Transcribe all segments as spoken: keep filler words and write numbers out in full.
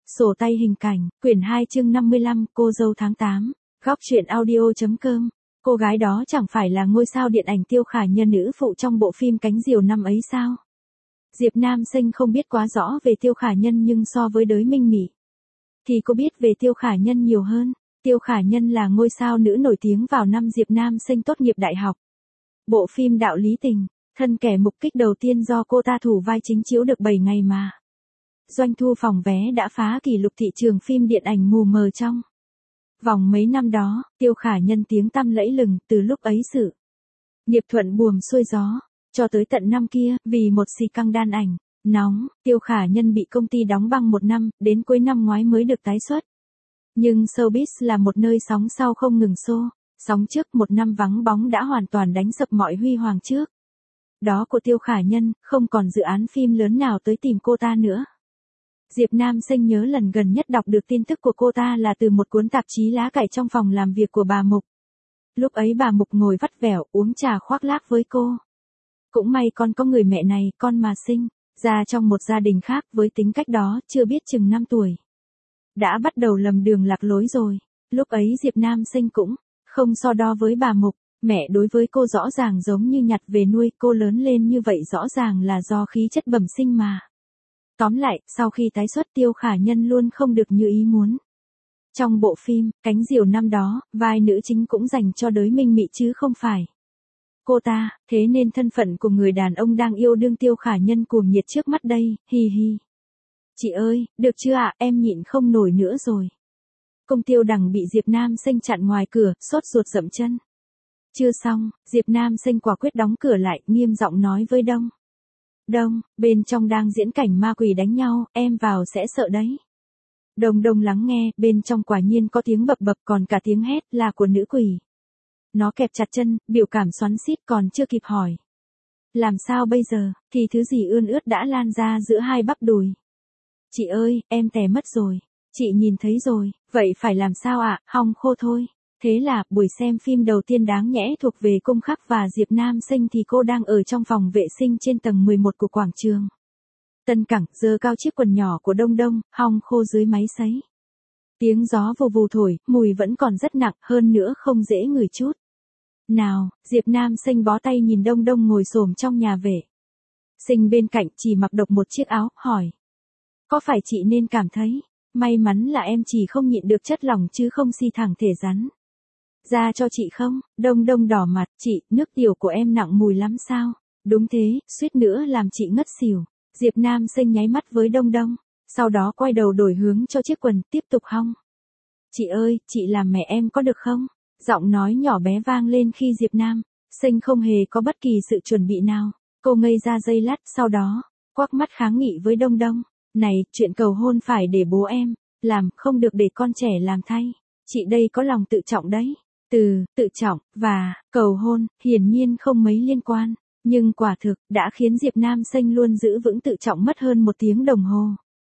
Sổ tay hình cảnh, quyển hai chương năm mươi lăm, cô dâu tháng tám. Góc truyện audio.com. Cô gái đó chẳng phải là ngôi sao điện ảnh Tiêu Khả Nhân nữ phụ trong bộ phim Cánh Diều năm ấy sao? Diệp Nam Sinh không biết quá rõ về Tiêu Khả Nhân, nhưng so với Đới Minh Mị thì cô biết về Tiêu Khả Nhân nhiều hơn. Tiêu Khả Nhân là ngôi sao nữ nổi tiếng vào năm Diệp Nam Sinh tốt nghiệp đại học. Bộ phim Đạo Lý Tình, Thân Kẻ Mục Kích đầu tiên do cô ta thủ vai chính chiếu được bảy ngày mà doanh thu phòng vé đã phá kỷ lục thị trường phim điện ảnh mù mờ trong vòng mấy năm đó. Tiêu Khả Nhân tiếng tăm lẫy lừng, từ lúc ấy sự nghiệp thuận buồm xuôi gió, cho tới tận năm kia, vì một xì căng đan ảnh nóng, Tiêu Khả Nhân bị công ty đóng băng một năm, đến cuối năm ngoái mới được tái xuất. Nhưng showbiz là một nơi sóng sau không ngừng xô, sóng trước một năm vắng bóng đã hoàn toàn đánh sập mọi huy hoàng trước đó của Tiêu Khả Nhân, không còn dự án phim lớn nào tới tìm cô ta nữa. Diệp Nam Sinh nhớ lần gần nhất đọc được tin tức của cô ta là từ một cuốn tạp chí lá cải trong phòng làm việc của bà Mục. Lúc ấy bà Mục ngồi vắt vẻo uống trà khoác lác với cô. Cũng may con có người mẹ này, con mà sinh ra trong một gia đình khác với tính cách đó, chưa biết chừng năm tuổi đã bắt đầu lầm đường lạc lối rồi. Lúc ấy Diệp Nam Sinh cũng không so đo với bà Mục, mẹ đối với cô rõ ràng giống như nhặt về nuôi, cô lớn lên như vậy rõ ràng là do khí chất bẩm sinh mà. Tóm lại, sau khi tái xuất, Tiêu Khả Nhân luôn không được như ý muốn. Trong bộ phim Cánh Diều năm đó, vai nữ chính cũng dành cho Đới Minh Mị chứ không phải cô ta, thế nên thân phận của người đàn ông đang yêu đương Tiêu Khả Nhân cuồng nhiệt trước mắt đây, hi hi. Chị ơi, được chưa ạ, em nhịn không nổi nữa rồi. Công Tiêu Đằng bị Diệp Nam Sinh chặn ngoài cửa, sốt ruột dậm chân. Chưa xong, Diệp Nam Sinh quả quyết đóng cửa lại, nghiêm giọng nói với Đông. Đông, bên trong đang diễn cảnh ma quỷ đánh nhau, em vào sẽ sợ đấy. Đông Đông lắng nghe, bên trong quả nhiên có tiếng bập bập, còn cả tiếng hét là của nữ quỷ. Nó kẹp chặt chân, biểu cảm xoắn xít, còn chưa kịp hỏi làm sao bây giờ, thì thứ gì ươn ướt đã lan ra giữa hai bắp đùi. Chị ơi, em tè mất rồi. Chị nhìn thấy rồi, vậy phải làm sao ạ, à? Hong khô thôi. Thế là, buổi xem phim đầu tiên đáng nhẽ thuộc về Cung Khắc và Diệp Nam Sinh thì cô đang ở trong phòng vệ sinh trên tầng mười một của quảng trường Tân Cảng, giơ cao chiếc quần nhỏ của Đông Đông, hong khô dưới máy sấy. Tiếng gió vù vù thổi, mùi vẫn còn rất nặng, hơn nữa không dễ ngửi chút nào. Diệp Nam Sinh bó tay nhìn Đông Đông ngồi xổm trong nhà vệ sinh bên cạnh, chỉ mặc độc một chiếc áo, hỏi. Có phải chị nên cảm thấy may mắn là em chỉ không nhịn được chất lỏng chứ không xi thẳng thể rắn ra cho chị không? Đông Đông đỏ mặt, chị, nước tiểu của em nặng mùi lắm sao? Đúng thế, suýt nữa làm chị ngất xỉu. Diệp Nam Sinh nháy mắt với Đông Đông, sau đó quay đầu đổi hướng cho chiếc quần, tiếp tục hong. Chị ơi, chị làm mẹ em có được không? Giọng nói nhỏ bé vang lên khi Diệp Nam Sinh không hề có bất kỳ sự chuẩn bị nào. Cô ngây ra giây lát, sau đó quắc mắt kháng nghị với Đông Đông. Này, chuyện cầu hôn phải để bố em làm, không được để con trẻ làm thay. Chị đây có lòng tự trọng đấy. Từ tự trọng và cầu hôn hiển nhiên không mấy liên quan, nhưng quả thực đã khiến Diệp Nam Sinh luôn giữ vững tự trọng mất hơn một tiếng đồng hồ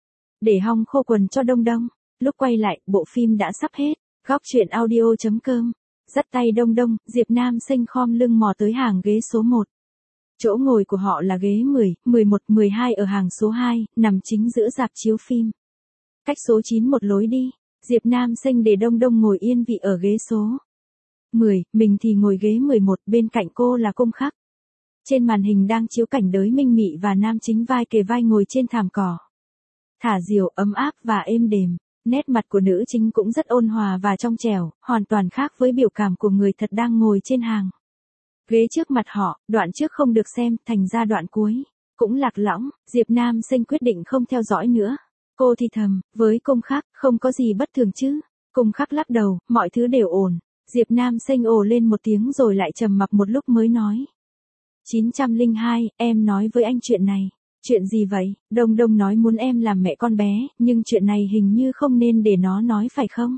để hong khô quần cho Đông Đông. Lúc quay lại, bộ phim đã sắp hết. Góc truyện audio.com. Dắt tay Đông Đông, Diệp Nam Sinh khom lưng mò tới hàng ghế số một. Chỗ ngồi của họ là ghế mười, mười một, mười hai ở hàng số hai, nằm chính giữa rạp chiếu phim. Cách số chín một lối đi. Diệp Nam Sinh để Đông Đông ngồi yên vị ở ghế số mười, mình thì ngồi ghế mười một, bên cạnh cô là Cung Khắc. Trên màn hình đang chiếu cảnh Đới Minh Mị và nam chính vai kề vai ngồi trên thảm cỏ thả diều, ấm áp và êm đềm. Nét mặt của nữ chính cũng rất ôn hòa và trong trẻo, hoàn toàn khác với biểu cảm của người thật đang ngồi trên hàng ghế trước mặt họ. Đoạn trước không được xem, thành ra đoạn cuối cũng lạc lõng. Diệp Nam Sinh quyết định không theo dõi nữa. Cô thì thầm với Cung Khắc, không có gì bất thường chứ? Cung Khắc lắc đầu, mọi thứ đều ổn. Diệp Nam Sinh ồ lên một tiếng rồi lại trầm mặc một lúc mới nói. chín không hai, em nói với anh chuyện này. Chuyện gì vậy? Đông Đông nói muốn em làm mẹ con bé, nhưng chuyện này hình như không nên để nó nói phải không?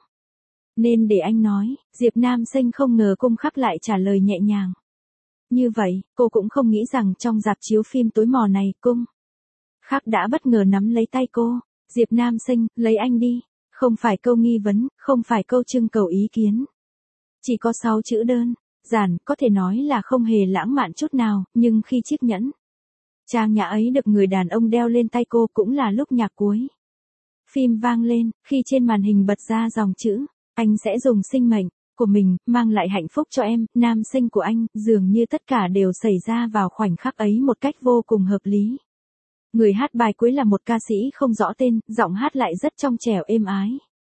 Nên để anh nói. Diệp Nam Sinh không ngờ Cung Khắc lại trả lời nhẹ nhàng như vậy. Cô cũng không nghĩ rằng trong rạp chiếu phim tối mò này, Cung Khắc đã bất ngờ nắm lấy tay cô. Diệp Nam Sinh, lấy anh đi. Không phải câu nghi vấn, không phải câu trưng cầu ý kiến. Chỉ có sáu chữ đơn giản, có thể nói là không hề lãng mạn chút nào, nhưng khi chiếc nhẫn trang nhã ấy được người đàn ông đeo lên tay cô, cũng là lúc nhạc cuối Phim vang lên, khi trên màn hình bật ra dòng chữ, anh sẽ dùng sinh mệnh của mình, mang lại hạnh phúc cho em, nam sinh của anh, dường như tất cả đều xảy ra vào khoảnh khắc ấy một cách vô cùng hợp lý. Người hát bài cuối là một ca sĩ không rõ tên, giọng hát lại rất trong trẻo êm ái.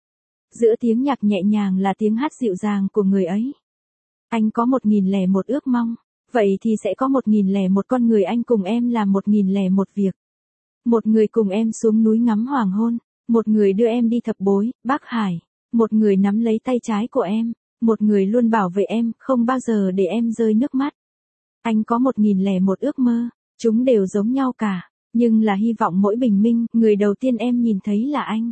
Giữa tiếng nhạc nhẹ nhàng là tiếng hát dịu dàng của người ấy. Anh có một nghìn lẻ một ước mong, vậy thì sẽ có một nghìn lẻ một con người anh cùng em làm một nghìn lẻ một việc. Một người cùng em xuống núi ngắm hoàng hôn, một người đưa em đi thập bối, Bắc Hải, một người nắm lấy tay trái của em, một người luôn bảo vệ em, không bao giờ để em rơi nước mắt. Anh có một nghìn lẻ một ước mơ, chúng đều giống nhau cả, nhưng là hy vọng mỗi bình minh, người đầu tiên em nhìn thấy là anh.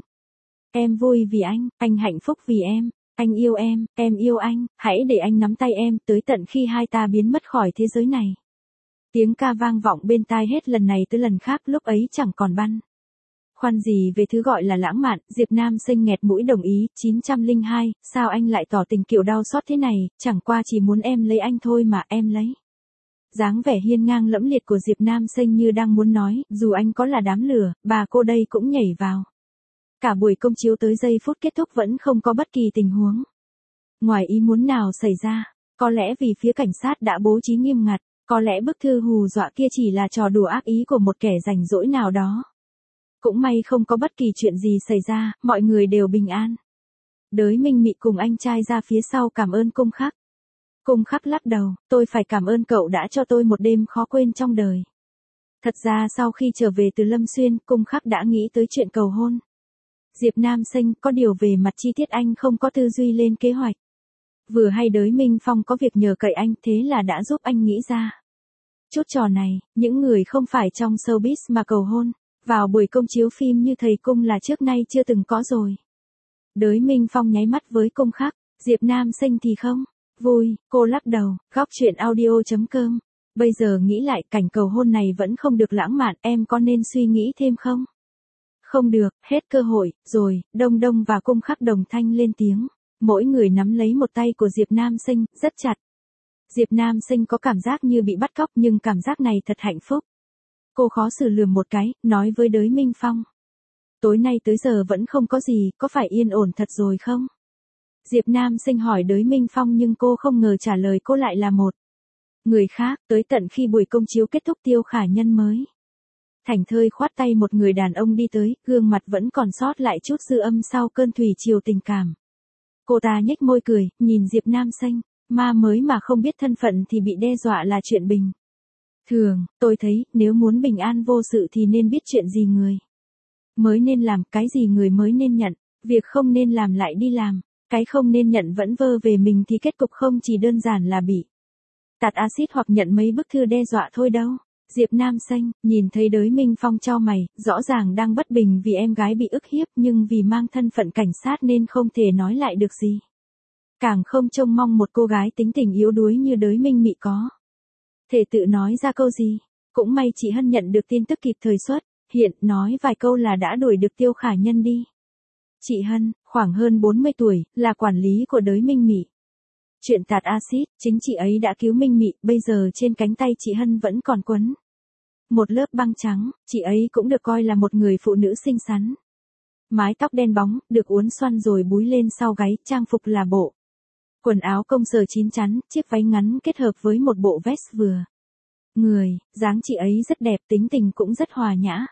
Em vui vì anh, anh hạnh phúc vì em, anh yêu em, em yêu anh, hãy để anh nắm tay em tới tận khi hai ta biến mất khỏi thế giới này. Tiếng ca vang vọng bên tai hết lần này tới lần khác, lúc ấy chẳng còn băn khoăn gì về thứ gọi là lãng mạn. Diệp Nam Sinh nghẹt mũi đồng ý. Chín trăm lẻ hai, sao anh lại tỏ tình kiểu đau xót thế này, chẳng qua chỉ muốn em lấy anh thôi mà, em lấy. Dáng vẻ hiên ngang lẫm liệt của Diệp Nam Sinh như đang muốn nói, dù anh có là đám lửa, bà cô đây cũng nhảy vào. Cả buổi công chiếu tới giây phút kết thúc vẫn không có bất kỳ tình huống ngoài ý muốn nào xảy ra. Có lẽ vì phía cảnh sát đã bố trí nghiêm ngặt, có lẽ bức thư hù dọa kia chỉ là trò đùa ác ý của một kẻ rảnh rỗi nào đó. Cũng may không có bất kỳ chuyện gì xảy ra, mọi người đều bình an. Đới Minh Mị cùng anh trai ra phía sau cảm ơn Cung Khắc. Cung Khắc lắc đầu, tôi phải cảm ơn cậu đã cho tôi một đêm khó quên trong đời. Thật ra sau khi trở về từ Lâm Xuyên, Cung Khắc đã nghĩ tới chuyện cầu hôn. Diệp Nam Sinh, có điều về mặt chi tiết anh không có tư duy lên kế hoạch. Vừa hay Đới Minh Phong có việc nhờ cậy anh, thế là đã giúp anh nghĩ ra chút trò này. Những người không phải trong showbiz mà cầu hôn vào buổi công chiếu phim như thầy Cung là trước nay chưa từng có rồi. Đới Minh Phong nháy mắt với Cung Khắc, Diệp Nam Sinh thì không vui. Cô lắc đầu. Góc truyện audio chấm com. Bây giờ nghĩ lại cảnh cầu hôn này vẫn không được lãng mạn, em có nên suy nghĩ thêm không? Không được, hết cơ hội rồi. Đông Đông và Cung Khắc đồng thanh lên tiếng. Mỗi người nắm lấy một tay của Diệp Nam Sinh, rất chặt. Diệp Nam Sinh có cảm giác như bị bắt cóc, nhưng cảm giác này thật hạnh phúc. Cô khó xử lườm một cái, nói với Đới Minh Phong. Tối nay tới giờ vẫn không có gì, có phải yên ổn thật rồi không? Diệp Nam Sinh hỏi Đới Minh Phong nhưng cô không ngờ trả lời cô lại là một người khác. Tới tận khi buổi công chiếu kết thúc, Tiêu Khả Nhân mới thảnh thơi khoát tay một người đàn ông đi tới, gương mặt vẫn còn sót lại chút dư âm sau cơn thủy triều tình cảm. Cô ta nhếch môi cười, nhìn Diệp Nam Sinh, ma mới mà không biết thân phận thì bị đe dọa là chuyện bình thường. Tôi thấy, nếu muốn bình an vô sự thì nên biết chuyện gì người mới nên làm, cái gì người mới nên nhận, việc không nên làm lại đi làm, cái không nên nhận vẫn vơ về mình thì kết cục không chỉ đơn giản là bị tạt axit hoặc nhận mấy bức thư đe dọa thôi đâu. Diệp Nam Sinh nhìn thấy Đới Minh Phong chau mày, rõ ràng đang bất bình vì em gái bị ức hiếp, nhưng vì mang thân phận cảnh sát nên không thể nói lại được gì. Càng không trông mong một cô gái tính tình yếu đuối như Đới Minh Mị có thể tự nói ra câu gì. Cũng may chị Hân nhận được tin tức kịp thời xuất hiện, nói vài câu là đã đuổi được Tiêu Khả Nhân đi. Chị Hân, khoảng hơn bốn mươi tuổi, là quản lý của Đới Minh Mị. Chuyện tạt axit, chính chị ấy đã cứu Minh Mị, bây giờ trên cánh tay chị Hân vẫn còn quấn một lớp băng trắng. Chị ấy cũng được coi là một người phụ nữ xinh xắn. Mái tóc đen bóng, được uốn xoăn rồi búi lên sau gáy, trang phục là bộ quần áo công sở chín chắn, chiếc váy ngắn kết hợp với một bộ vest vừa người, dáng chị ấy rất đẹp, tính tình cũng rất hòa nhã.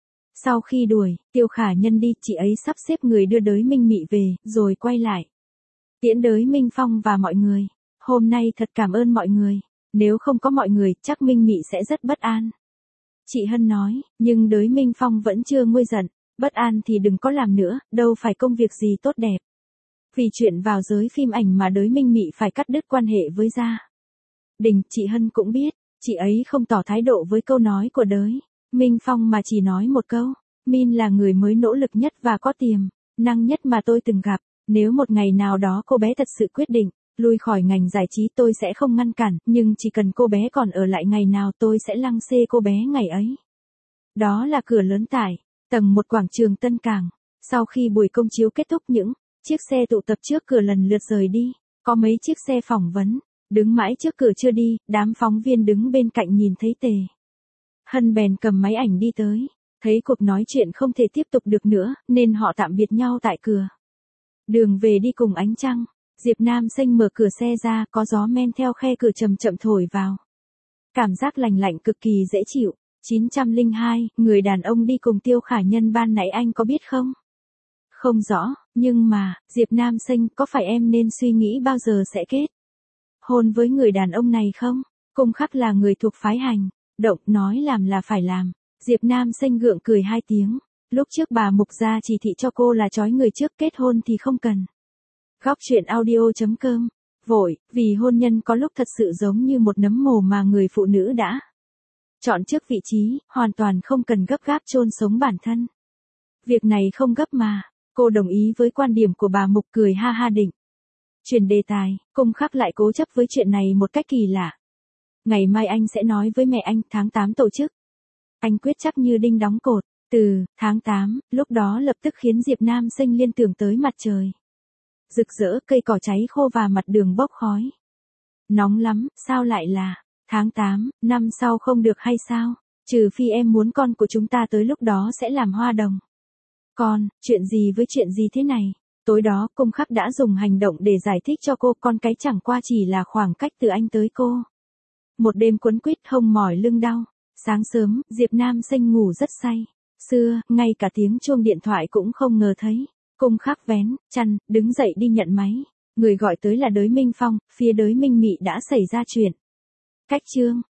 Sau khi đuổi Tiêu Khả Nhân đi, chị ấy sắp xếp người đưa Đới Minh Mị về, rồi quay lại tiễn Đới Minh Phong và mọi người. Hôm nay thật cảm ơn mọi người, nếu không có mọi người, chắc Minh Mị sẽ rất bất an. Chị Hân nói, nhưng Đới Minh Phong vẫn chưa nguôi giận, bất an thì đừng có làm nữa, đâu phải công việc gì tốt đẹp. Vì chuyện vào giới phim ảnh mà Đới Minh Mị phải cắt đứt quan hệ với gia đình. Chị Hân cũng biết, chị ấy không tỏ thái độ với câu nói của Đới Minh Phong mà chỉ nói một câu, Min là người mới nỗ lực nhất và có tiềm năng nhất mà tôi từng gặp. Nếu một ngày nào đó cô bé thật sự quyết định lui khỏi ngành giải trí, tôi sẽ không ngăn cản, nhưng chỉ cần cô bé còn ở lại ngày nào tôi sẽ lăng xê cô bé ngày ấy. Đó là cửa lớn tại tầng một quảng trường Tân Cảng. Sau khi buổi công chiếu kết thúc, những chiếc xe tụ tập trước cửa lần lượt rời đi, có mấy chiếc xe phỏng vấn đứng mãi trước cửa chưa đi. Đám phóng viên đứng bên cạnh nhìn thấy Tề Hân bèn cầm máy ảnh đi tới. Thấy cuộc nói chuyện không thể tiếp tục được nữa, nên họ tạm biệt nhau tại cửa. Đường về đi cùng ánh trăng, Diệp Nam Sinh mở cửa xe ra, có gió men theo khe cửa chậm chậm thổi vào. Cảm giác lành lạnh cực kỳ dễ chịu. chín không hai, người đàn ông đi cùng Tiêu Khả Nhân ban nãy anh có biết không? Không rõ, nhưng mà, Diệp Nam Sinh, có phải em nên suy nghĩ bao giờ sẽ kết hôn với người đàn ông này không? Cung Khắc là người thuộc phái hành động, nói làm là phải làm. Diệp Nam Sinh gượng cười hai tiếng. Lúc trước bà Mục gia chỉ thị cho cô là trói người trước, kết hôn thì không cần. Góc truyện audio chấm com. Vội, vì hôn nhân có lúc thật sự giống như một nấm mồ mà người phụ nữ đã chọn trước vị trí, hoàn toàn không cần gấp gáp chôn sống bản thân. Việc này không gấp mà. Cô đồng ý với quan điểm của bà Mục, cười ha ha định chuyển đề tài. Cung Khắc lại cố chấp với chuyện này một cách kỳ lạ. Ngày mai anh sẽ nói với mẹ anh, tháng tám tổ chức. Anh quyết chắc như đinh đóng cột. Từ tháng tám, lúc đó lập tức khiến Diệp Nam Sinh liên tưởng tới mặt trời rực rỡ, cây cỏ cháy khô và mặt đường bốc khói. Nóng lắm, sao lại là tháng tám, năm sau không được hay sao? Trừ phi em muốn con của chúng ta tới lúc đó sẽ làm hoa đồng. Con, chuyện gì với chuyện gì thế này? Tối đó, Cung Khắc đã dùng hành động để giải thích cho cô, con cái chẳng qua chỉ là khoảng cách từ anh tới cô. Một đêm quấn quýt, hông mỏi lưng đau. Sáng sớm, Diệp Nam Sinh ngủ rất say. Xưa, ngay cả tiếng chuông điện thoại cũng không ngờ thấy. Cung Khắc vén chăn, đứng dậy đi nhận máy. Người gọi tới là Đới Minh Phong, phía Đới Minh Mị đã xảy ra chuyện. Cách chương.